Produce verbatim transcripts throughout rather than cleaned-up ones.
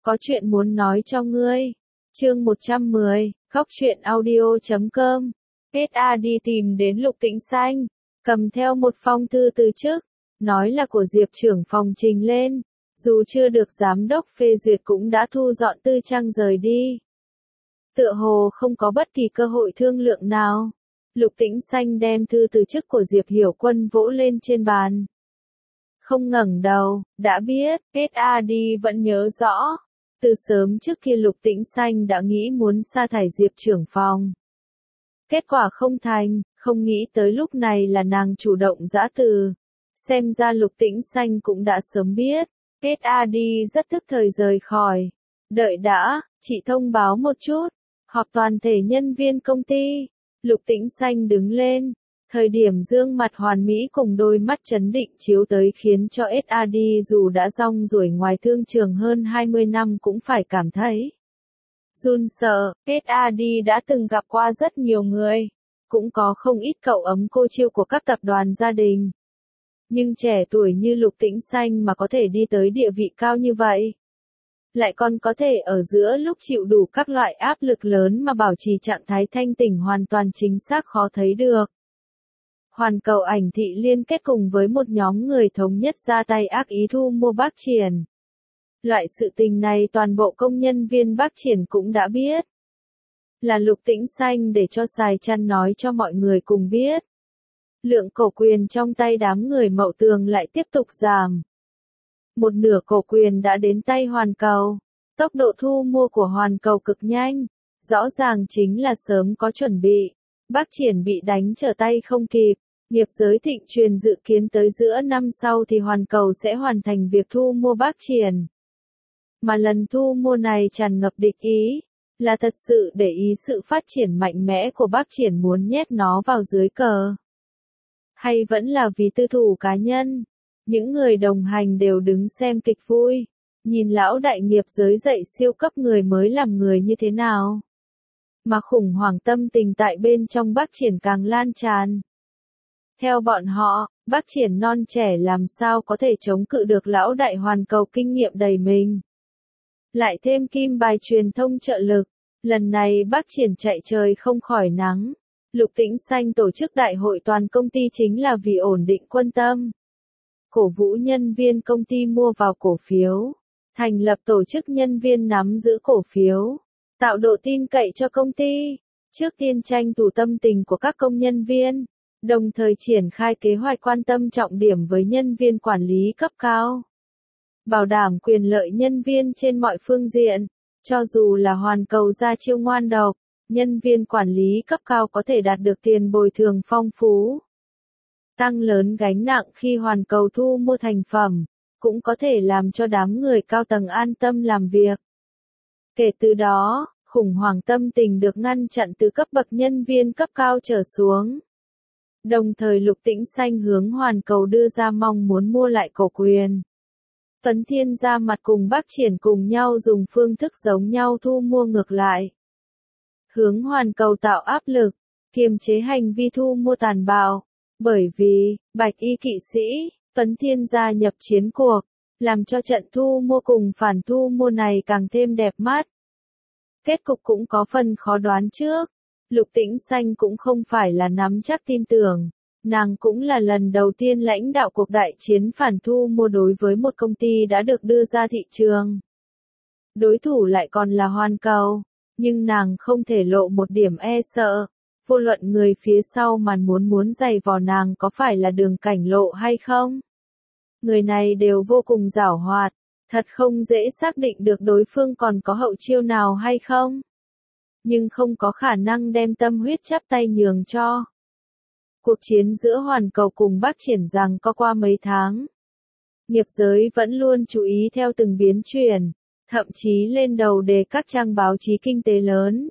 có chuyện muốn nói cho ngươi. Chương một trăm mười, Góc truyện audio chấm com. ét a đi tìm đến Lục Tĩnh Xanh, cầm theo một phong thư từ chức, nói là của Diệp trưởng phòng trình lên, dù chưa được giám đốc phê duyệt cũng đã thu dọn tư trang rời đi. Tựa hồ không có bất kỳ cơ hội thương lượng nào. Lục Tĩnh Xanh đem thư từ chức của Diệp Hiểu Quân vỗ lên trên bàn. Không ngẩng đầu, đã biết, ét a đi vẫn nhớ rõ. Từ sớm trước kia Lục Tĩnh Xanh đã nghĩ muốn sa thải Diệp trưởng phòng. Kết quả không thành, không nghĩ tới lúc này là nàng chủ động giã từ. Xem ra Lục Tĩnh Xanh cũng đã sớm biết, ét a đi rất thức thời rời khỏi. Đợi đã, chị thông báo một chút, họp toàn thể nhân viên công ty. Lục Tĩnh Xanh đứng lên, thời điểm dương mặt hoàn mỹ cùng đôi mắt chấn định chiếu tới khiến cho ét a đi dù đã rong ruổi ngoài thương trường hơn hai mươi năm cũng phải cảm thấy run sợ. ét a đi đã từng gặp qua rất nhiều người, cũng có không ít cậu ấm cô chiêu của các tập đoàn gia đình. Nhưng trẻ tuổi như Lục Tĩnh Xanh mà có thể đi tới địa vị cao như vậy, lại còn có thể ở giữa lúc chịu đủ các loại áp lực lớn mà bảo trì trạng thái thanh tỉnh hoàn toàn chính xác khó thấy được. Hoàn Cầu Ảnh Thị liên kết cùng với một nhóm người thống nhất ra tay ác ý thu mua Bác Triển. Loại sự tình này toàn bộ công nhân viên Bác Triển cũng đã biết. Là Lục Tĩnh Xanh để cho Sài Chăn nói cho mọi người cùng biết. Lượng cổ quyền trong tay đám người Mậu Tường lại tiếp tục giảm. Một nửa cổ quyền đã đến tay Hoàn Cầu. Tốc độ thu mua của Hoàn Cầu cực nhanh. Rõ ràng chính là sớm có chuẩn bị. Bác Triển bị đánh trở tay không kịp. Nghiệp giới Thịnh Truyền dự kiến tới giữa năm sau thì Hoàn Cầu sẽ hoàn thành việc thu mua Bác Triển. Mà lần thu mua này tràn ngập địch ý, là thật sự để ý sự phát triển mạnh mẽ của Bác Triển muốn nhét nó vào dưới cờ. Hay vẫn là vì tư thủ cá nhân, những người đồng hành đều đứng xem kịch vui, nhìn lão đại nghiệp giới dạy siêu cấp người mới làm người như thế nào. Mà khủng hoảng tâm tình tại bên trong Bác Triển càng lan tràn. Theo bọn họ, Bác Triển non trẻ làm sao có thể chống cự được lão đại Hoàn Cầu kinh nghiệm đầy mình. Lại thêm kim bài truyền thông trợ lực, lần này Bác Triển chạy trời không khỏi nắng. Lục Tĩnh Xanh tổ chức đại hội toàn công ty chính là vì ổn định quân tâm. Cổ vũ nhân viên công ty mua vào cổ phiếu. Thành lập tổ chức nhân viên nắm giữ cổ phiếu. Tạo độ tin cậy cho công ty. Trước tiên tranh thủ tâm tình của các công nhân viên. Đồng thời triển khai kế hoạch quan tâm trọng điểm với nhân viên quản lý cấp cao. Bảo đảm quyền lợi nhân viên trên mọi phương diện. Cho dù là Hoàn Cầu ra chiêu ngoan độc, nhân viên quản lý cấp cao có thể đạt được tiền bồi thường phong phú. Tăng lớn gánh nặng khi Hoàn Cầu thu mua thành phẩm, cũng có thể làm cho đám người cao tầng an tâm làm việc. Kể từ đó, khủng hoảng tâm tình được ngăn chặn từ cấp bậc nhân viên cấp cao trở xuống. Đồng thời Lục Tĩnh Xanh hướng Hoàn Cầu đưa ra mong muốn mua lại cổ quyền. Phấn Thiên ra mặt cùng Bác Triển cùng nhau dùng phương thức giống nhau thu mua ngược lại. Hướng Hoàn Cầu tạo áp lực, kiềm chế hành vi thu mua tàn bạo. Bởi vì, Bạch Y kỵ sĩ, Phấn Thiên gia nhập chiến cuộc, làm cho trận thu mua cùng phản thu mua này càng thêm đẹp mắt. Kết cục cũng có phần khó đoán trước. Lục Tĩnh Xanh cũng không phải là nắm chắc tin tưởng. Nàng cũng là lần đầu tiên lãnh đạo cuộc đại chiến phản thu mua đối với một công ty đã được đưa ra thị trường. Đối thủ lại còn là Hoàn Cầu. Nhưng nàng không thể lộ một điểm e sợ. Vô luận người phía sau màn muốn muốn giày vò nàng có phải là Đường Cảnh Lộ hay không. Người này đều vô cùng giảo hoạt. Thật không dễ xác định được đối phương còn có hậu chiêu nào hay không. Nhưng không có khả năng đem tâm huyết chắp tay nhường cho. Cuộc chiến giữa Hoàn Cầu cùng Bác Triển rằng có qua mấy tháng. Nghiệp giới vẫn luôn chú ý theo từng biến chuyển, thậm chí lên đầu đề các trang báo chí kinh tế lớn.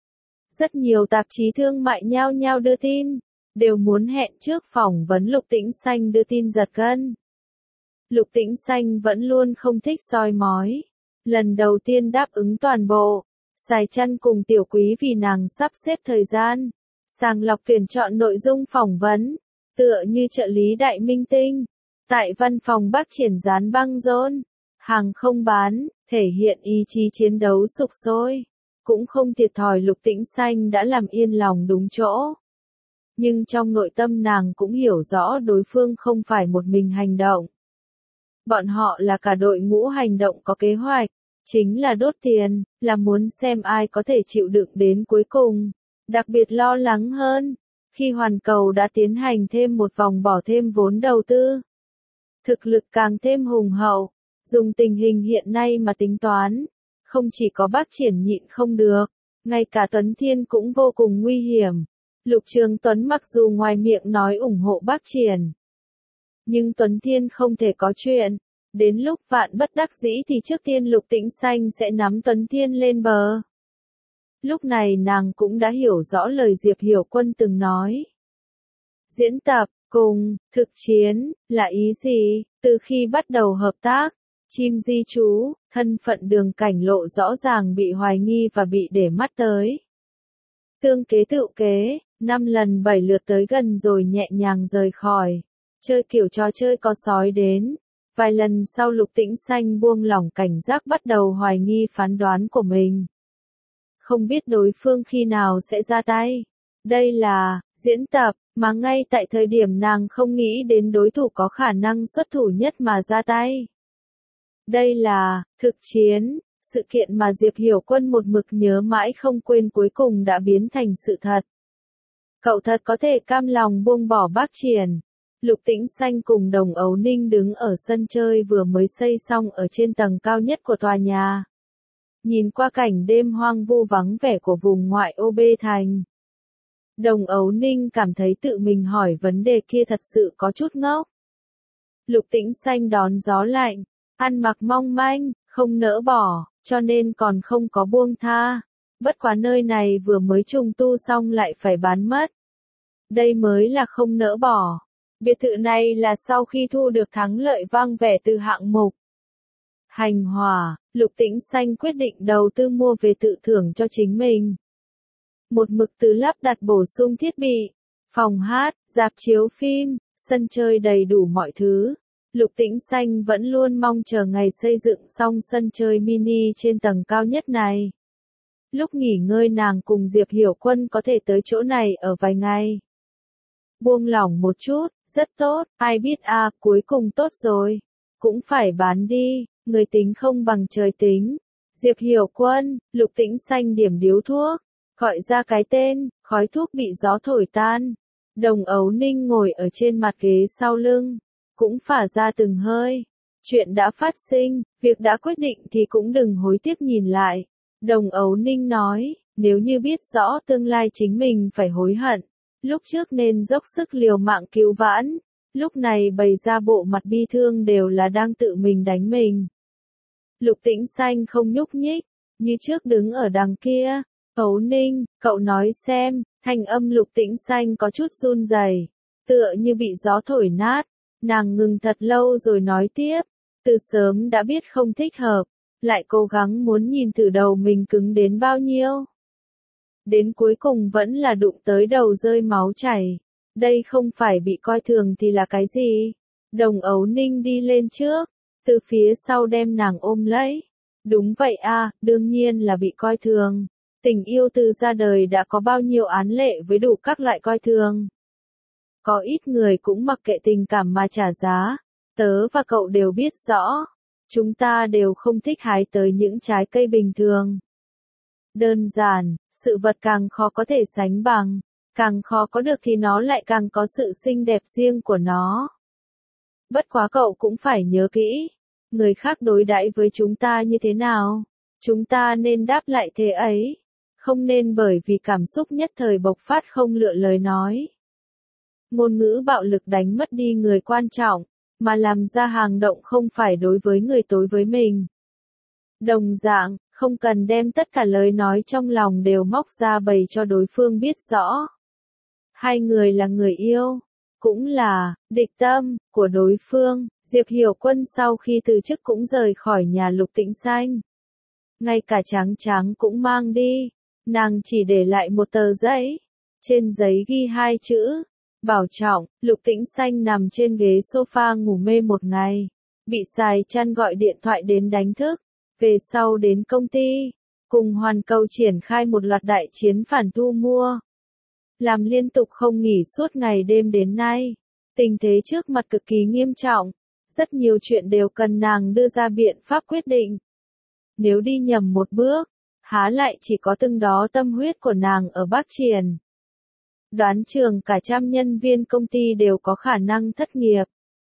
Rất nhiều tạp chí thương mại nhao nhao đưa tin, đều muốn hẹn trước phỏng vấn Lục Tĩnh Xanh đưa tin giật gân. Lục Tĩnh Xanh vẫn luôn không thích soi mói. Lần đầu tiên đáp ứng toàn bộ, Sài Chăn cùng Tiểu Quý vì nàng sắp xếp thời gian, sàng lọc tuyển chọn nội dung phỏng vấn, tựa như trợ lý đại minh tinh. Tại văn phòng Bác Triển dán băng rôn, Hàng không bán, thể hiện ý chí chiến đấu sục sôi. Cũng không thiệt thòi Lục Tĩnh Xanh đã làm yên lòng đúng chỗ. Nhưng trong nội tâm nàng cũng hiểu rõ đối phương không phải một mình hành động. Bọn họ là cả đội ngũ hành động có kế hoạch, chính là đốt tiền, là muốn xem ai có thể chịu đựng đến cuối cùng. Đặc biệt lo lắng hơn, khi hoàn cầu đã tiến hành thêm một vòng bỏ thêm vốn đầu tư. Thực lực càng thêm hùng hậu, dùng tình hình hiện nay mà tính toán, không chỉ có Bác Triển nhịn không được, ngay cả Tuấn Thiên cũng vô cùng nguy hiểm. Lục Trường Tuấn mặc dù ngoài miệng nói ủng hộ Bác Triển, nhưng Tuấn Thiên không thể có chuyện. Đến lúc vạn bất đắc dĩ thì trước tiên Lục Tĩnh Xanh sẽ nắm Tuấn Thiên lên bờ. Lúc này nàng cũng đã hiểu rõ lời Diệp Hiểu Quân từng nói. Diễn tập, cùng, thực chiến, là ý gì? Từ khi bắt đầu hợp tác, chim di trú, thân phận Đường Cảnh Lộ rõ ràng bị hoài nghi và bị để mắt tới. Tương kế tự kế, năm lần bảy lượt tới gần rồi nhẹ nhàng rời khỏi. Chơi kiểu trò chơi có sói đến. Vài lần sau Lục Tĩnh Xanh buông lỏng cảnh giác bắt đầu hoài nghi phán đoán của mình. Không biết đối phương khi nào sẽ ra tay. Đây là diễn tập, mà ngay tại thời điểm nàng không nghĩ đến đối thủ có khả năng xuất thủ nhất mà ra tay. Đây là thực chiến, sự kiện mà Diệp Hiểu Quân một mực nhớ mãi không quên cuối cùng đã biến thành sự thật. Cậu thật có thể cam lòng buông bỏ Bác Triển. Lục Tĩnh Xanh cùng Đồng Ấu Ninh đứng ở sân chơi vừa mới xây xong ở trên tầng cao nhất của tòa nhà. Nhìn qua cảnh đêm hoang vu vắng vẻ của vùng ngoại ô Bê Thành. Đồng Ấu Ninh cảm thấy tự mình hỏi vấn đề kia thật sự có chút ngốc. Lục Tĩnh Xanh đón gió lạnh, ăn mặc mong manh, không nỡ bỏ, cho nên còn không có buông tha. Bất quá nơi này vừa mới trùng tu xong lại phải bán mất. Đây mới là không nỡ bỏ. Biệt thự này là sau khi thu được thắng lợi vang vẻ từ hạng mục Hành Hòa, Lục Tĩnh Xanh quyết định đầu tư mua về tự thưởng cho chính mình. Một mực từ lắp đặt bổ sung thiết bị, phòng hát, rạp chiếu phim, sân chơi đầy đủ mọi thứ. Lục Tĩnh Xanh vẫn luôn mong chờ ngày xây dựng xong sân chơi mini trên tầng cao nhất này. Lúc nghỉ ngơi nàng cùng Diệp Hiểu Quân có thể tới chỗ này ở vài ngày. Buông lỏng một chút, rất tốt, ai biết à, cuối cùng tốt rồi. Cũng phải bán đi, người tính không bằng trời tính. Diệp Hiểu Quân, Lục Tĩnh Xanh điểm điếu thuốc, gọi ra cái tên, khói thuốc bị gió thổi tan. Đồng Ấu Ninh ngồi ở trên mặt ghế sau lưng, cũng phả ra từng hơi. Chuyện đã phát sinh, việc đã quyết định thì cũng đừng hối tiếc nhìn lại. Đồng Ấu Ninh nói, nếu như biết rõ tương lai chính mình phải hối hận, lúc trước nên dốc sức liều mạng cứu vãn, lúc này bày ra bộ mặt bi thương đều là đang tự mình đánh mình. Lục Tĩnh Xanh không nhúc nhích, như trước đứng ở đằng kia. Ấu Ninh, cậu nói xem, thanh âm Lục Tĩnh Xanh có chút run rẩy, tựa như bị gió thổi nát. Nàng ngừng thật lâu rồi nói tiếp, từ sớm đã biết không thích hợp, lại cố gắng muốn nhìn thử đầu mình cứng đến bao nhiêu. Đến cuối cùng vẫn là đụng tới đầu rơi máu chảy. Đây không phải bị coi thường thì là cái gì? Đồng Ấu Ninh đi lên trước, từ phía sau đem nàng ôm lấy. Đúng vậy à, đương nhiên là bị coi thường. Tình yêu từ ra đời đã có bao nhiêu án lệ với đủ các loại coi thường. Có ít người cũng mặc kệ tình cảm mà trả giá. Tớ và cậu đều biết rõ. Chúng ta đều không thích hái tới những trái cây bình thường. Đơn giản, sự vật càng khó có thể sánh bằng, càng khó có được thì nó lại càng có sự xinh đẹp riêng của nó. Bất quá cậu cũng phải nhớ kỹ, người khác đối đãi với chúng ta như thế nào, chúng ta nên đáp lại thế ấy, không nên bởi vì cảm xúc nhất thời bộc phát không lựa lời nói. Ngôn ngữ bạo lực đánh mất đi người quan trọng, mà làm ra hành động không phải đối với người tối với mình. Đồng dạng, không cần đem tất cả lời nói trong lòng đều móc ra bày cho đối phương biết rõ. Hai người là người yêu, cũng là địch tâm của đối phương. Diệp Hiểu Quân sau khi từ chức cũng rời khỏi nhà Lục Tĩnh Xanh. Ngay cả Tráng Tráng cũng mang đi, nàng chỉ để lại một tờ giấy. Trên giấy ghi hai chữ, bảo trọng. Lục Tĩnh Xanh nằm trên ghế sofa ngủ mê một ngày. bị Sài Chăn gọi điện thoại đến đánh thức, về sau đến công ty, cùng Hoàn Cầu triển khai một loạt đại chiến phản thu mua. Làm liên tục không nghỉ suốt ngày đêm đến nay, tình thế trước mặt cực kỳ nghiêm trọng, rất nhiều chuyện đều cần nàng đưa ra biện pháp quyết định. Nếu đi nhầm một bước, há lại chỉ có từng đó tâm huyết của nàng ở Bắc Triển. Đoán chừng cả trăm nhân viên công ty đều có khả năng thất nghiệp.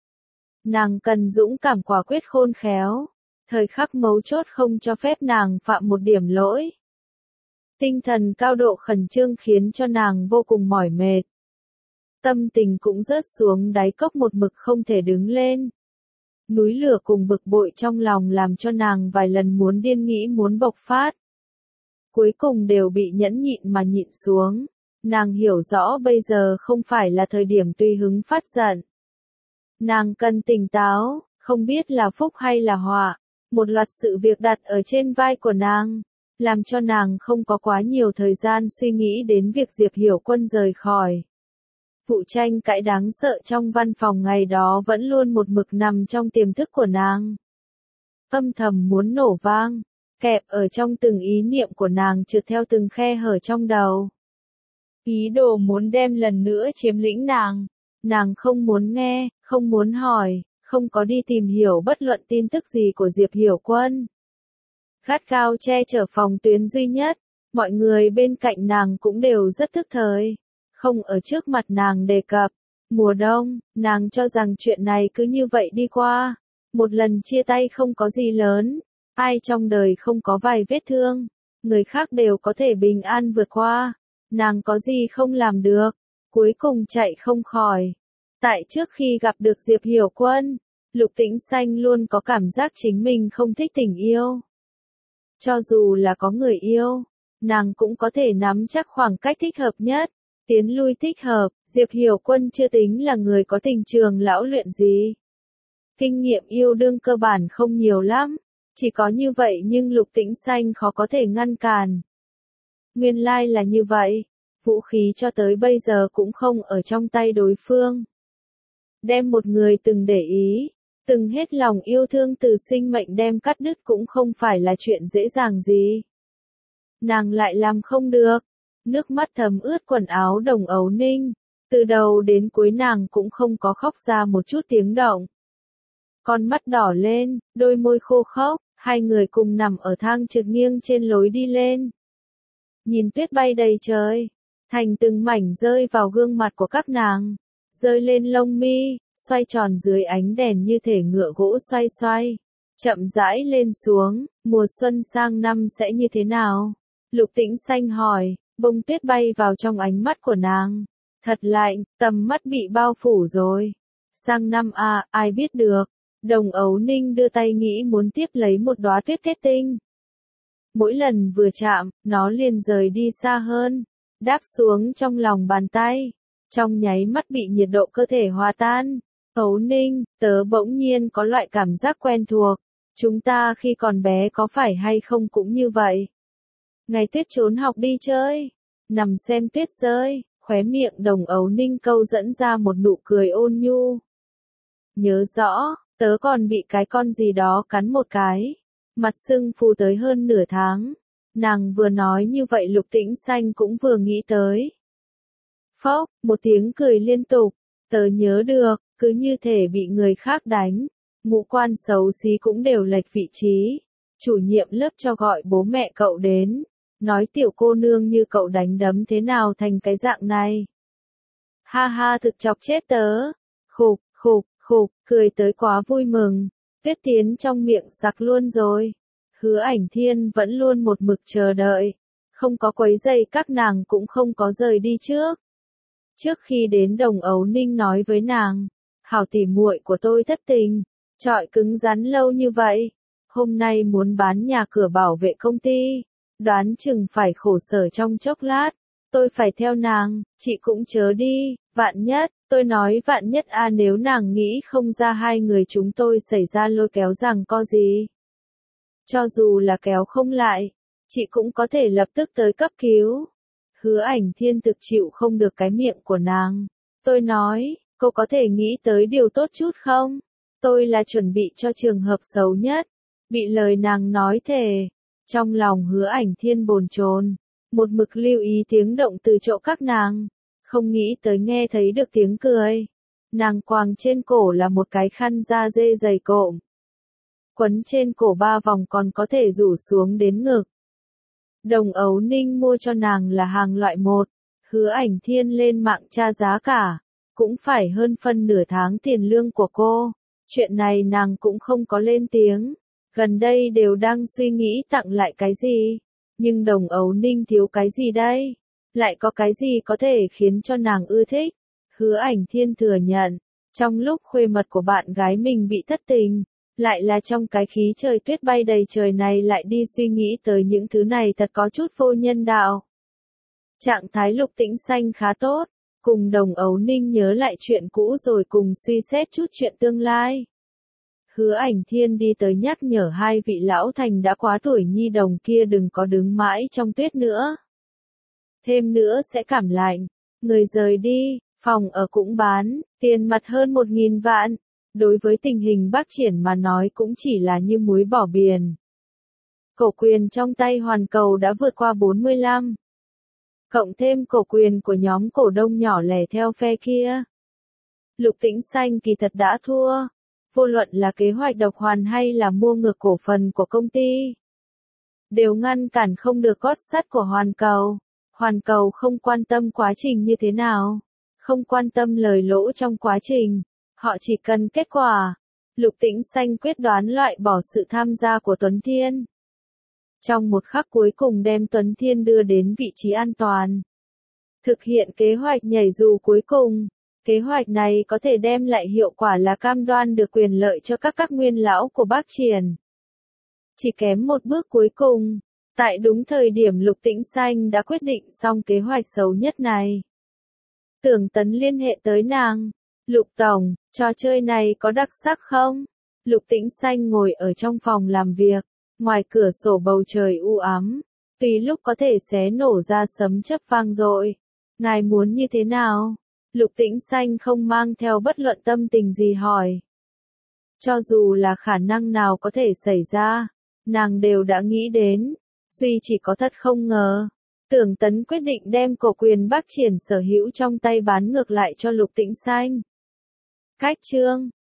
Nàng cần dũng cảm quả quyết khôn khéo, thời khắc mấu chốt không cho phép nàng phạm một điểm lỗi. Tinh thần cao độ khẩn trương khiến cho nàng vô cùng mỏi mệt. Tâm tình cũng rớt xuống đáy cốc một mực không thể đứng lên. Núi lửa cùng bực bội trong lòng làm cho nàng vài lần muốn điên nghĩ muốn bộc phát. Cuối cùng đều bị nhẫn nhịn mà nhịn xuống. Nàng hiểu rõ bây giờ không phải là thời điểm tùy hứng phát giận. Nàng cần tỉnh táo, không biết là phúc hay là họa. Một loạt sự việc đặt ở trên vai của nàng, làm cho nàng không có quá nhiều thời gian suy nghĩ đến việc Diệp Hiểu Quân rời khỏi. Vụ tranh cãi đáng sợ trong văn phòng ngày đó vẫn luôn một mực nằm trong tiềm thức của nàng. Âm thầm muốn nổ vang, kẹp ở trong từng ý niệm của nàng trượt theo từng khe hở trong đầu. Ý đồ muốn đem lần nữa chiếm lĩnh nàng. Nàng không muốn nghe, không muốn hỏi, không có đi tìm hiểu bất luận tin tức gì của Diệp Hiểu Quân. Gắt gao che chở phòng tuyến duy nhất, mọi người bên cạnh nàng cũng đều rất thức thời. Không ở trước mặt nàng đề cập. Mùa đông, nàng cho rằng chuyện này cứ như vậy đi qua. Một lần chia tay không có gì lớn. Ai trong đời không có vài vết thương. Người khác đều có thể bình an vượt qua. Nàng có gì không làm được. Cuối cùng chạy không khỏi. Tại trước khi gặp được Diệp Hiểu Quân, Lục Tĩnh Xanh luôn có cảm giác chính mình không thích tình yêu. Cho dù là có người yêu, nàng cũng có thể nắm chắc khoảng cách thích hợp nhất. Tiến lui thích hợp, Diệp Hiểu Quân chưa tính là người có tình trường lão luyện gì. Kinh nghiệm yêu đương cơ bản không nhiều lắm, chỉ có như vậy nhưng Lục Tĩnh Xanh khó có thể ngăn cản. Nguyên lai là như vậy, vũ khí cho tới bây giờ cũng không ở trong tay đối phương. Đem một người từng để ý, từng hết lòng yêu thương từ sinh mệnh đem cắt đứt cũng không phải là chuyện dễ dàng gì. Nàng lại làm không được. Nước mắt thấm ướt quần áo Đồng Ấu Ninh, từ đầu đến cuối nàng cũng không có khóc ra một chút tiếng động. Con mắt đỏ lên, đôi môi khô khốc, hai người cùng nằm ở thang trượt nghiêng trên lối đi lên. Nhìn tuyết bay đầy trời, thành từng mảnh rơi vào gương mặt của các nàng, rơi lên lông mi, xoay tròn dưới ánh đèn như thể ngựa gỗ xoay xoay, chậm rãi lên xuống, mùa xuân sang năm sẽ như thế nào? Lục Tĩnh Xanh hỏi. Bông tuyết bay vào trong ánh mắt của nàng. Thật lạnh, tầm mắt bị bao phủ rồi. Sang năm à, ai biết được. Đồng Ấu Ninh đưa tay nghĩ muốn tiếp lấy một đóa tuyết kết tinh. Mỗi lần vừa chạm, nó liền rời đi xa hơn. Đáp xuống trong lòng bàn tay. Trong nháy mắt bị nhiệt độ cơ thể hòa tan. Ấu Ninh, tớ bỗng nhiên có loại cảm giác quen thuộc. Chúng ta khi còn bé có phải hay không cũng như vậy. Ngày tuyết trốn học đi chơi, nằm xem tuyết rơi, khóe miệng Đồng Ấu Ninh câu dẫn ra một nụ cười ôn nhu. Nhớ rõ, tớ còn bị cái con gì đó cắn một cái, mặt sưng phù tới hơn nửa tháng. Nàng vừa nói như vậy Lục Tĩnh Xanh cũng vừa nghĩ tới. Phốc, một tiếng cười liên tục, tớ nhớ được, cứ như thể bị người khác đánh, ngũ quan xấu xí cũng đều lệch vị trí. Chủ nhiệm lớp cho gọi bố mẹ cậu đến. Nói tiểu cô nương như cậu đánh đấm thế nào thành cái dạng này. Ha ha thực chọc chết tớ. Khục, khục, khục, cười tới quá vui mừng. Tuyết tiến trong miệng sặc luôn rồi. Hứa Ảnh Thiên vẫn luôn một mực chờ đợi. Không có quấy giày các nàng cũng không có rời đi trước. Trước khi đến Đồng Ấu Ninh nói với nàng. Hảo tỉ muội của tôi thất tình. Trọi cứng rắn lâu như vậy. Hôm nay muốn bán nhà cửa bảo vệ công ty. Đoán chừng phải khổ sở trong chốc lát, tôi phải theo nàng, chị cũng chớ đi, vạn nhất, tôi nói vạn nhất a à, nếu nàng nghĩ không ra hai người chúng tôi xảy ra lôi kéo rằng có gì. Cho dù là kéo không lại, chị cũng có thể lập tức tới cấp cứu. Hứa Ảnh Thiên thực chịu không được cái miệng của nàng. Tôi nói, cô có thể nghĩ tới điều tốt chút không? Tôi là chuẩn bị cho trường hợp xấu nhất. Bị lời nàng nói thề. Trong lòng Hứa Ảnh Thiên bồn chồn, một mực lưu ý tiếng động từ chỗ các nàng. Không nghĩ tới nghe thấy được tiếng cười. Nàng quàng trên cổ là một cái khăn da dê dày cộm. Quấn trên cổ ba vòng còn có thể rủ xuống đến ngực. Đồng Ấu Ninh mua cho nàng là hàng loại một. Hứa Ảnh Thiên lên mạng tra giá cả. Cũng phải hơn phân nửa tháng tiền lương của cô. Chuyện này nàng cũng không có lên tiếng. Gần đây đều đang suy nghĩ tặng lại cái gì. Nhưng Đồng Ấu Ninh thiếu cái gì đây? Lại có cái gì có thể khiến cho nàng ưa thích? Hứa Ảnh Thiên thừa nhận. Trong lúc khuê mật của bạn gái mình bị thất tình. Lại là trong cái khí trời tuyết bay đầy trời này lại đi suy nghĩ tới những thứ này thật có chút vô nhân đạo. Trạng thái Lục Tĩnh Xanh khá tốt. Cùng Đồng Ấu Ninh nhớ lại chuyện cũ rồi cùng suy xét chút chuyện tương lai. Hứa Ảnh Thiên đi tới nhắc nhở hai vị lão thành đã quá tuổi nhi đồng kia đừng có đứng mãi trong tuyết nữa. Thêm nữa sẽ cảm lạnh. Người rời đi, phòng ở cũng bán, tiền mặt hơn một nghìn vạn. Đối với tình hình Bắc Triển mà nói cũng chỉ là như muối bỏ biển. Cổ quyền trong tay Hoàn Cầu đã vượt qua bốn mươi lăm. Cộng thêm cổ quyền của nhóm cổ đông nhỏ lẻ theo phe kia. Lục Tĩnh Xanh kỳ thật đã thua. Vô luận là kế hoạch độc hoàn hay là mua ngược cổ phần của công ty. Đều ngăn cản không được gót sắt của Hoàn Cầu. Hoàn Cầu không quan tâm quá trình như thế nào. Không quan tâm lời lỗ trong quá trình. Họ chỉ cần kết quả. Lục Tĩnh Xanh quyết đoán loại bỏ sự tham gia của Tuấn Thiên. Trong một khắc cuối cùng đem Tuấn Thiên đưa đến vị trí an toàn. Thực hiện kế hoạch nhảy dù cuối cùng. Kế hoạch này có thể đem lại hiệu quả là cam đoan được quyền lợi cho các các nguyên lão của Bắc Triển. Chỉ kém một bước cuối cùng. Tại đúng thời điểm Lục Tĩnh Xanh đã quyết định xong kế hoạch xấu nhất này. Tưởng Tấn liên hệ tới nàng. Lục Tổng, trò chơi này có đặc sắc không? Lục Tĩnh Xanh ngồi ở trong phòng làm việc. Ngoài cửa sổ bầu trời u ám. Tùy lúc có thể xé nổ ra sấm chớp vang dội. Ngài muốn như thế nào? Lục Tĩnh Xanh không mang theo bất luận tâm tình gì hỏi. Cho dù là khả năng nào có thể xảy ra, nàng đều đã nghĩ đến. Duy chỉ có thật không ngờ. Tưởng Tấn quyết định đem cổ quyền Bắc Triển sở hữu trong tay bán ngược lại cho Lục Tĩnh Xanh. Cách chương